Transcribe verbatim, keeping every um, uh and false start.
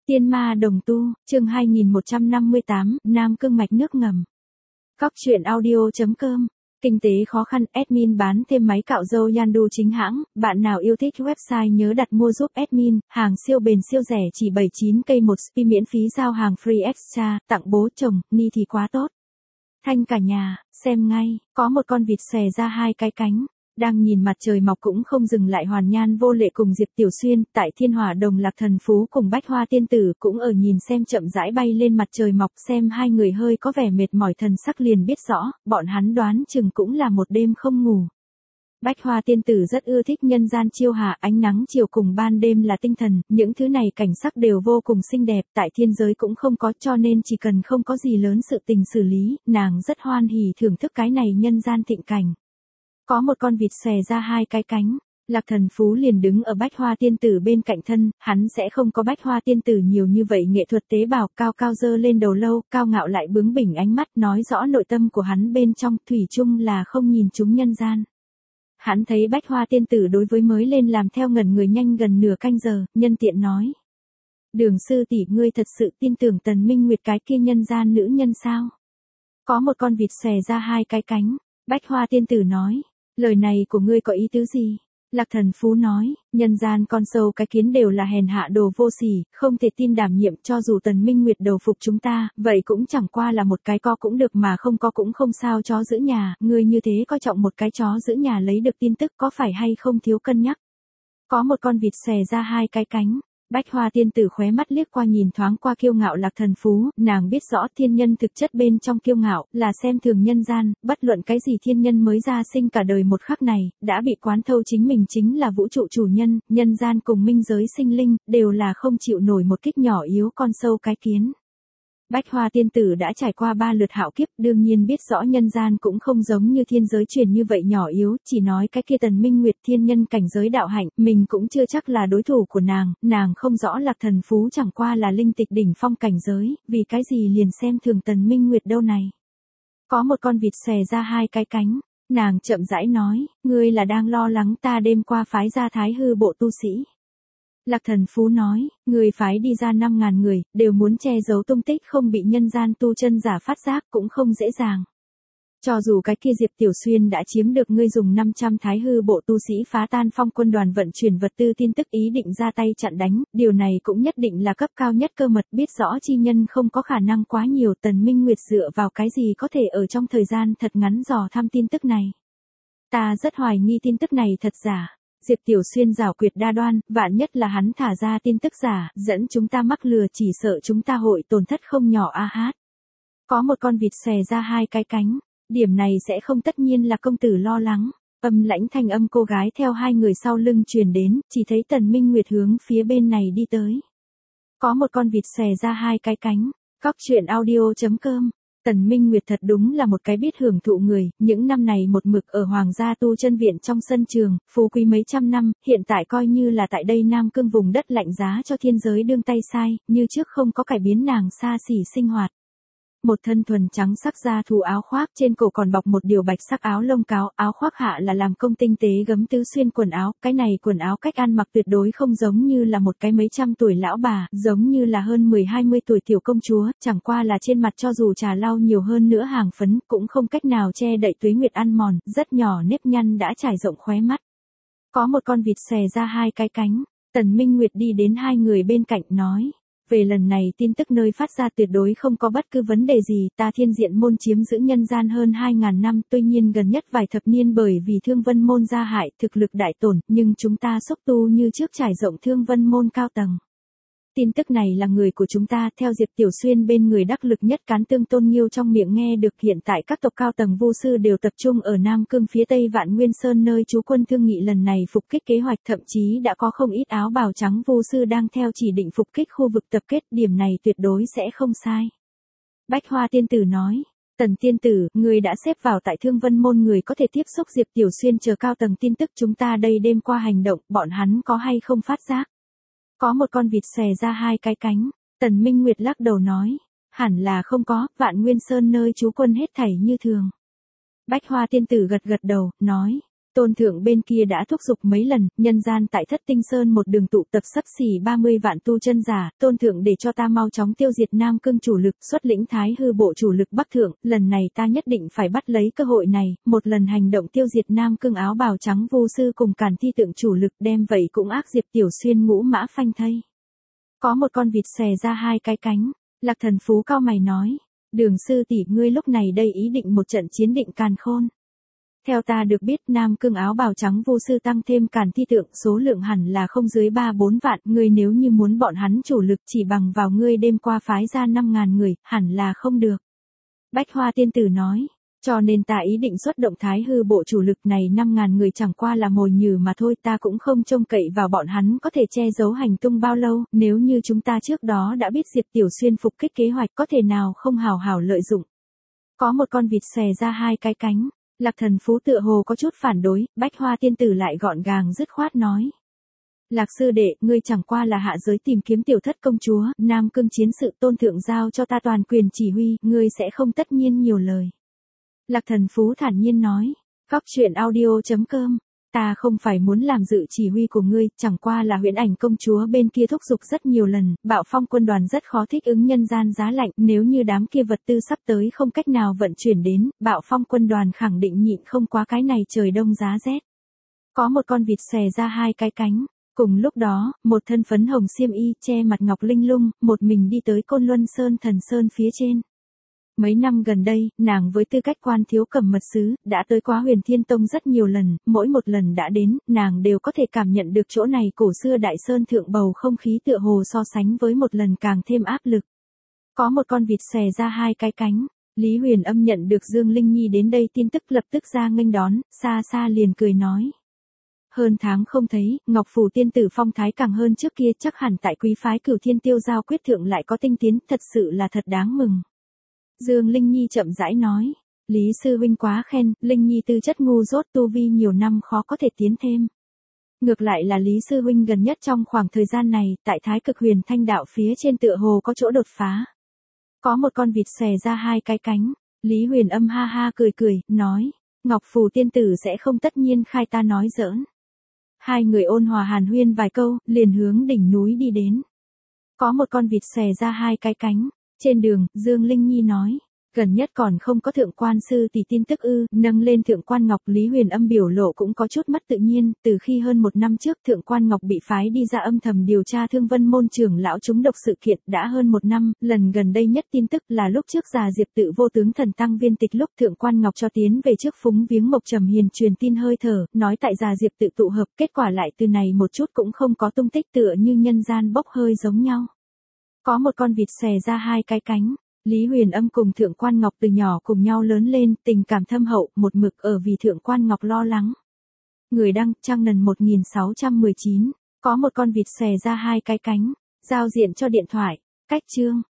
Tiên ma đồng tu, chương hai nghìn một trăm năm mươi tám, Nam Cương mạch nước ngầm. Cóc truyện audio chấm com. Kinh tế khó khăn, admin bán thêm máy cạo râu Yandu chính hãng, bạn nào yêu thích website nhớ đặt mua giúp admin, hàng siêu bền siêu rẻ chỉ bảy mươi chín k một spi miễn phí giao hàng free extra, tặng bố chồng, ni thì quá tốt. Thanh cả nhà, xem ngay, có một con vịt xòe ra hai cái cánh. Đang nhìn mặt trời mọc cũng không dừng lại Hoàn Nhan Vô Lệ cùng Diệp Tiểu Xuyên, tại Thiên Hỏa Đồng Lạc Thần Phú cùng Bách Hoa Tiên Tử cũng ở nhìn xem chậm rãi bay lên mặt trời mọc, xem hai người hơi có vẻ mệt mỏi thần sắc liền biết rõ, bọn hắn đoán chừng cũng là một đêm không ngủ. Bách Hoa Tiên Tử rất ưa thích nhân gian chiêu hạ, ánh nắng chiều cùng ban đêm là tinh thần, những thứ này cảnh sắc đều vô cùng xinh đẹp, tại thiên giới cũng không có, cho nên chỉ cần không có gì lớn sự tình xử lý, nàng rất hoan hỉ thưởng thức cái này nhân gian thịnh cảnh. Có một con vịt xòe ra hai cái cánh, Lạc Thần Phú liền đứng ở Bách Hoa Tiên Tử bên cạnh thân, hắn sẽ không có Bách Hoa Tiên Tử nhiều như vậy nghệ thuật tế bào, cao cao dơ lên đầu lâu, cao ngạo lại bướng bỉnh ánh mắt, nói rõ nội tâm của hắn bên trong, thủy chung là không nhìn chúng nhân gian. Hắn thấy Bách Hoa Tiên Tử đối với mới lên làm theo ngẩn người nhanh gần nửa canh giờ, nhân tiện nói: Đường sư tỷ, ngươi thật sự tin tưởng Tần Minh Nguyệt cái kia nhân gian nữ nhân sao? Có một con vịt xòe ra hai cái cánh, Bách Hoa Tiên Tử nói: Lời này của ngươi có ý tứ gì? Lạc Thần Phú nói: Nhân gian con sâu cái kiến đều là hèn hạ đồ vô sỉ, không thể tin đảm nhiệm, cho dù Tần Minh Nguyệt đầu phục chúng ta, vậy cũng chẳng qua là một cái co cũng được mà không có cũng không sao, chó giữ nhà, ngươi như thế coi trọng một cái chó giữ nhà lấy được tin tức có phải hay không thiếu cân nhắc? Có một con vịt xòe ra hai cái cánh. Bách Hoa Tiên Tử khóe mắt liếc qua nhìn thoáng qua kiêu ngạo Lạc Thần Phú, nàng biết rõ thiên nhân thực chất bên trong kiêu ngạo, là xem thường nhân gian, bất luận cái gì thiên nhân mới ra sinh cả đời một khắc này, đã bị quán thâu chính mình chính là vũ trụ chủ nhân, nhân gian cùng minh giới sinh linh, đều là không chịu nổi một kích nhỏ yếu con sâu cái kiến. Bách Hoa Tiên Tử đã trải qua ba lượt hạo kiếp, đương nhiên biết rõ nhân gian cũng không giống như thiên giới truyền như vậy nhỏ yếu, chỉ nói cái kia Tần Minh Nguyệt thiên nhân cảnh giới đạo hạnh, mình cũng chưa chắc là đối thủ của nàng, nàng không rõ Lạc Thần Phú chẳng qua là linh tịch đỉnh phong cảnh giới, vì cái gì liền xem thường Tần Minh Nguyệt đâu này. Có một con vịt xòe ra hai cái cánh, nàng chậm rãi nói: Ngươi là đang lo lắng ta đêm qua phái ra Thái Hư bộ tu sĩ. Lạc Thần Phú nói: Người phái đi ra năm ngàn người, đều muốn che giấu tung tích không bị nhân gian tu chân giả phát giác cũng không dễ dàng. Cho dù cái kia Diệp Tiểu Xuyên đã chiếm được ngươi dùng năm trăm Thái Hư bộ tu sĩ phá tan phong quân đoàn vận chuyển vật tư tin tức ý định ra tay chặn đánh, điều này cũng nhất định là cấp cao nhất cơ mật, biết rõ chi nhân không có khả năng quá nhiều. Tần Minh Nguyệt dựa vào cái gì có thể ở trong thời gian thật ngắn dò thăm tin tức này? Ta rất hoài nghi tin tức này thật giả. Diệp Tiểu Xuyên giảo quyệt đa đoan, vạn nhất là hắn thả ra tin tức giả, dẫn chúng ta mắc lừa, chỉ sợ chúng ta hội tổn thất không nhỏ a hát. Có một con vịt xòe ra hai cái cánh, điểm này sẽ không, tất nhiên là công tử lo lắng. Âm lãnh thanh âm cô gái theo hai người sau lưng truyền đến, chỉ thấy Tần Minh Nguyệt hướng phía bên này đi tới. Có một con vịt xòe ra hai cái cánh, cóc truyện audio chấm com. Tần Minh Nguyệt thật đúng là một cái biết hưởng thụ người, những năm này một mực ở Hoàng gia tu chân viện trong sân trường, phú quý mấy trăm năm, hiện tại coi như là tại đây Nam Cương vùng đất lạnh giá cho thiên giới đương tay sai, như trước không có cải biến nàng xa xỉ sinh hoạt. Một thân thuần trắng sắc da thú áo khoác, trên cổ còn bọc một điều bạch sắc áo lông cáo, áo khoác hạ là làm công tinh tế gấm tứ xuyên quần áo, cái này quần áo cách ăn mặc tuyệt đối không giống như là một cái mấy trăm tuổi lão bà, giống như là hơn mười hai mươi tuổi tiểu công chúa, chẳng qua là trên mặt cho dù trà lau nhiều hơn nữa hàng phấn, cũng không cách nào che đậy tuế nguyệt ăn mòn, rất nhỏ nếp nhăn đã trải rộng khóe mắt. Có một con vịt xòe ra hai cái cánh, Tần Minh Nguyệt đi đến hai người bên cạnh nói: Về lần này tin tức nơi phát ra tuyệt đối không có bất cứ vấn đề gì, ta Thiên Diện môn chiếm giữ nhân gian hơn hai ngàn năm, tuy nhiên gần nhất vài thập niên bởi vì Thương Vân môn gia hại, thực lực đại tổn, nhưng chúng ta xúc tu như trước trải rộng Thương Vân môn cao tầng. Tin tức này là người của chúng ta, theo Diệp Tiểu Xuyên bên người đắc lực nhất Cán Tương Tôn Nghiêu trong miệng nghe được, hiện tại các tộc cao tầng vu sư đều tập trung ở Nam Cương phía Tây Vạn Nguyên Sơn nơi trú quân thương nghị lần này phục kích kế hoạch, thậm chí đã có không ít áo bào trắng vu sư đang theo chỉ định phục kích khu vực tập kết, điểm này tuyệt đối sẽ không sai. Bách Hoa Tiên Tử nói: Tần Tiên Tử, người đã xếp vào tại Thương Vân môn người có thể tiếp xúc Diệp Tiểu Xuyên chờ cao tầng tin tức chúng ta đây đêm qua hành động, bọn hắn có hay không phát giác? Có một con vịt xòe ra hai cái cánh, Tần Minh Nguyệt lắc đầu nói: Hẳn là không có, Vạn Nguyên Sơn nơi trú quân hết thảy như thường. Bách Hoa Tiên Tử gật gật đầu, nói: Tôn thượng bên kia đã thúc giục mấy lần, nhân gian tại Thất Tinh Sơn một đường tụ tập xấp xỉ ba mươi vạn tu chân giả, tôn thượng để cho ta mau chóng tiêu diệt Nam Cương chủ lực, xuất lĩnh Thái Hư bộ chủ lực Bắc thượng, lần này ta nhất định phải bắt lấy cơ hội này, một lần hành động tiêu diệt Nam Cương áo bào trắng vô sư cùng càn thi tượng chủ lực, đem vậy cũng ác Diệp Tiểu Xuyên ngũ mã phanh thây. Có một con vịt xè ra hai cái cánh, Lạc Thần Phú cao mày nói, Đường sư tỷ ngươi lúc này đây ý định một trận chiến định càn khôn. Theo ta được biết Nam Cương áo bào trắng vô sư tăng thêm càn thi tượng số lượng hẳn là không dưới ba bốn vạn, ngươi nếu như muốn bọn hắn chủ lực chỉ bằng vào ngươi đêm qua phái ra năm ngàn người, hẳn là không được. Bách Hoa tiên tử nói, cho nên ta ý định xuất động Thái Hư bộ chủ lực này năm ngàn người chẳng qua là mồi nhử mà thôi, ta cũng không trông cậy vào bọn hắn có thể che giấu hành tung bao lâu, nếu như chúng ta trước đó đã biết Diệp Tiểu Xuyên phục kích kế hoạch có thể nào không hào hào lợi dụng. Có một con vịt xè ra hai cái cánh. Lạc Thần Phú tựa hồ có chút phản đối, Bách Hoa tiên tử lại gọn gàng dứt khoát nói. Lạc sư đệ, ngươi chẳng qua là hạ giới tìm kiếm tiểu thất công chúa, Nam Cương chiến sự tôn thượng giao cho ta toàn quyền chỉ huy, ngươi sẽ không tất nhiên nhiều lời. Lạc Thần Phú thản nhiên nói, Góc truyện audio chấm com, ta không phải muốn làm dự chỉ huy của ngươi, chẳng qua là Huyễn Ảnh công chúa bên kia thúc giục rất nhiều lần, Bạo Phong quân đoàn rất khó thích ứng nhân gian giá lạnh, nếu như đám kia vật tư sắp tới không cách nào vận chuyển đến, Bạo Phong quân đoàn khẳng định nhịn không quá cái này trời đông giá rét. Có một con vịt xè ra hai cái cánh, cùng lúc đó, một thân phấn hồng xiêm y che mặt ngọc linh lung, một mình đi tới Côn Luân Sơn Thần Sơn phía trên. Mấy năm gần đây, nàng với tư cách quan thiếu cầm mật sứ, đã tới quá Huyền Thiên Tông rất nhiều lần, mỗi một lần đã đến, nàng đều có thể cảm nhận được chỗ này cổ xưa đại sơn thượng bầu không khí tựa hồ so sánh với một lần càng thêm áp lực. Có một con vịt xè ra hai cái cánh, Lý Huyền Âm nhận được Dương Linh Nhi đến đây tin tức lập tức ra nghênh đón, xa xa liền cười nói. Hơn tháng không thấy, Ngọc Phù tiên tử phong thái càng hơn trước kia, chắc hẳn tại quý phái Cửu Thiên Tiêu Giao quyết thượng lại có tinh tiến, thật sự là thật đáng mừng. Dương Linh Nhi chậm rãi nói, Lý sư huynh quá khen, Linh Nhi tư chất ngu dốt tu vi nhiều năm khó có thể tiến thêm. Ngược lại là Lý sư huynh gần nhất trong khoảng thời gian này, tại Thái Cực Huyền Thanh đạo phía trên tựa hồ có chỗ đột phá. Có một con vịt xè ra hai cái cánh, Lý Huyền Âm ha ha cười cười, nói, Ngọc Phù tiên tử sẽ không tất nhiên khai ta nói giỡn. Hai người ôn hòa hàn huyên vài câu, liền hướng đỉnh núi đi đến. Có một con vịt xè ra hai cái cánh. Trên đường, Dương Linh Nhi nói, gần nhất còn không có thượng quan sư tỷ tin tức ư, nâng lên thượng quan Ngọc. Lý Huyền Âm biểu lộ cũng có chút mất tự nhiên, từ khi hơn một năm trước thượng quan Ngọc bị phái đi ra âm thầm điều tra Thương Vân môn trưởng lão trúng độc sự kiện, đã hơn một năm, lần gần đây nhất tin tức là lúc trước già Diệp tự vô tướng thần tăng viên tịch lúc thượng quan Ngọc cho tiến về trước phúng viếng Mộc Trầm Hiền truyền tin hơi thở, nói tại già Diệp tự tụ hợp, kết quả lại từ này một chút cũng không có tung tích, tựa như nhân gian bốc hơi giống nhau. Có một con vịt xè ra hai cái cánh, Lý Huyền Âm cùng Thượng quan Ngọc từ nhỏ cùng nhau lớn lên, tình cảm thâm hậu, một mực ở vì Thượng quan Ngọc lo lắng. Người đăng, Trang Nần một nghìn sáu trăm mười chín, có một con vịt xè ra hai cái cánh, giao diện cho điện thoại, cách chương.